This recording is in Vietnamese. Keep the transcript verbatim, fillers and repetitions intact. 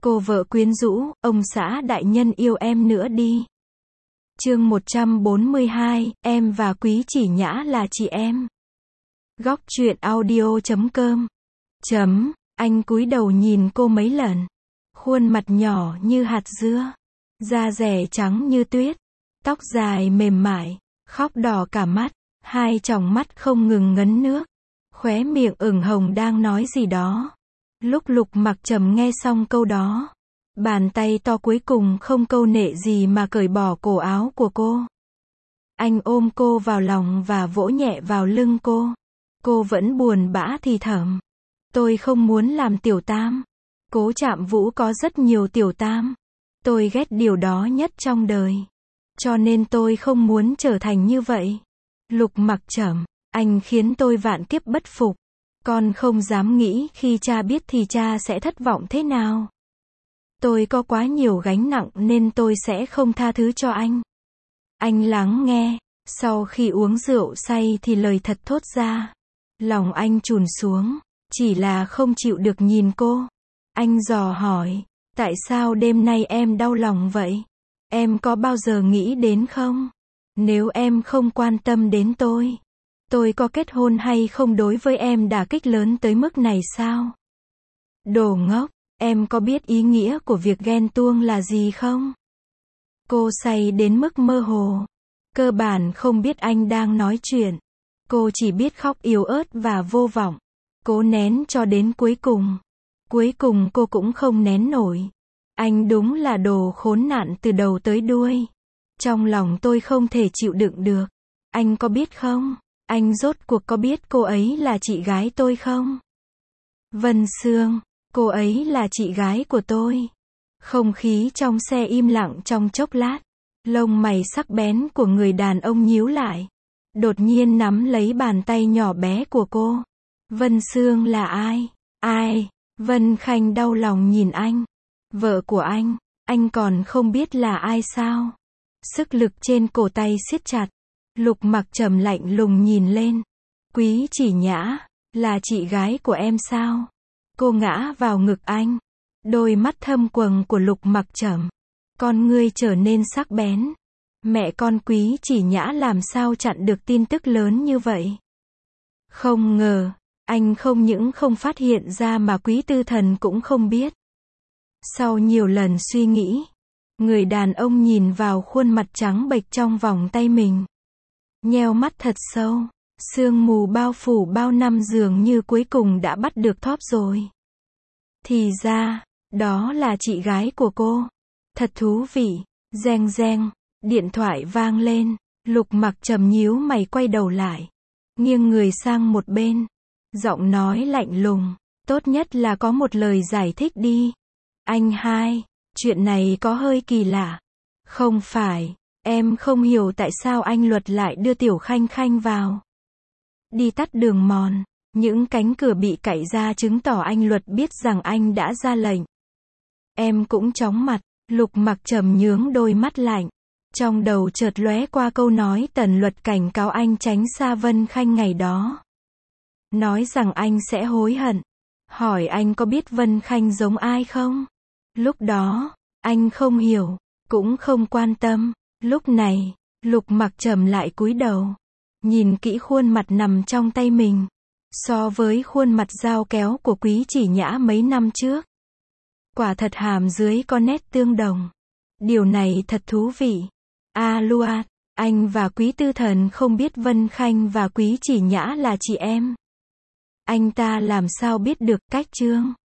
Cô vợ quyến rũ, ông xã đại nhân yêu em nữa đi. Chương một trăm bốn mươi hai, em và Quý Chỉ Nhã là chị em. Góc truyện audio chấm com. Chấm, anh cúi đầu nhìn cô mấy lần. Khuôn mặt nhỏ như hạt dưa, da dẻ trắng như tuyết, tóc dài mềm mại, khóc đỏ cả mắt, hai tròng mắt không ngừng ngấn nước, khóe miệng ửng hồng đang nói gì đó. Lúc Lục Mặc Trầm nghe xong câu đó, bàn tay to cuối cùng không câu nệ gì mà cởi bỏ cổ áo của cô. Anh ôm cô vào lòng và vỗ nhẹ vào lưng cô. Cô vẫn buồn bã thì thầm. Tôi không muốn làm tiểu tam. Cố Trạm Vũ có rất nhiều tiểu tam. Tôi ghét điều đó nhất trong đời. Cho nên tôi không muốn trở thành như vậy. Lục Mặc Trầm, anh khiến tôi vạn kiếp bất phục. Con không dám nghĩ khi cha biết thì cha sẽ thất vọng thế nào. Tôi có quá nhiều gánh nặng nên tôi sẽ không tha thứ cho anh. Anh lắng nghe, sau khi uống rượu say thì lời thật thốt ra. Lòng anh trùn xuống, chỉ là không chịu được nhìn cô. Anh dò hỏi, tại sao đêm nay em đau lòng vậy? Em có bao giờ nghĩ đến không? Nếu em không quan tâm đến tôi, tôi có kết hôn hay không đối với em đả kích lớn tới mức này sao? Đồ ngốc, em có biết ý nghĩa của việc ghen tuông là gì không? Cô say đến mức mơ hồ. Cơ bản không biết anh đang nói chuyện. Cô chỉ biết khóc yếu ớt và vô vọng. Cố nén cho đến cuối cùng. Cuối cùng cô cũng không nén nổi. Anh đúng là đồ khốn nạn từ đầu tới đuôi. Trong lòng tôi không thể chịu đựng được. Anh có biết không? Anh rốt cuộc có biết cô ấy là chị gái tôi không? Vân Sương, cô ấy là chị gái của tôi. Không khí trong xe im lặng trong chốc lát. Lông mày sắc bén của người đàn ông nhíu lại. Đột nhiên nắm lấy bàn tay nhỏ bé của cô. Vân Sương là ai? Ai? Vân Khanh đau lòng nhìn anh. Vợ của anh, anh còn không biết là ai sao? Sức lực trên cổ tay siết chặt. Lục Mặc Trầm lạnh lùng nhìn lên. Quý Chỉ Nhã, là chị gái của em sao? Cô ngã vào ngực anh. Đôi mắt thâm quầng của Lục Mặc Trầm, con ngươi trở nên sắc bén. Mẹ con Quý Chỉ Nhã làm sao chặn được tin tức lớn như vậy? Không ngờ, anh không những không phát hiện ra mà Quý Tư Thần cũng không biết. Sau nhiều lần suy nghĩ, người đàn ông nhìn vào khuôn mặt trắng bệch trong vòng tay mình. Nheo mắt thật sâu, sương mù bao phủ bao năm dường như cuối cùng đã bắt được thóp rồi. Thì ra, đó là chị gái của cô. Thật thú vị. Reng reng, điện thoại vang lên. Lục Mặc Trầm nhíu mày quay đầu lại, nghiêng người sang một bên. Giọng nói lạnh lùng, tốt nhất là có một lời giải thích đi. Anh hai, chuyện này có hơi kỳ lạ. Không phải, em không hiểu tại sao anh Luật lại đưa Tiểu Khanh Khanh vào. Đi tắt đường mòn, những cánh cửa bị cạy ra chứng tỏ anh Luật biết rằng anh đã ra lệnh. Em cũng chóng mặt. Lục Mặc Trầm nhướng đôi mắt lạnh. Trong đầu chợt lóe qua câu nói Tần Luật cảnh cáo anh tránh xa Vân Khanh ngày đó. Nói rằng anh sẽ hối hận. Hỏi anh có biết Vân Khanh giống ai không? Lúc đó, anh không hiểu, cũng không quan tâm. Lúc này, Lục Mặc Trầm lại cúi đầu, nhìn kỹ khuôn mặt nằm trong tay mình. So với khuôn mặt dao kéo của Quý Chỉ Nhã mấy năm trước, quả thật hàm dưới có nét tương đồng. Điều này thật thú vị. A Luat, anh và Quý Tư Thần không biết Vân Khanh và Quý Chỉ Nhã là chị em. Anh ta làm sao biết được? Cách chương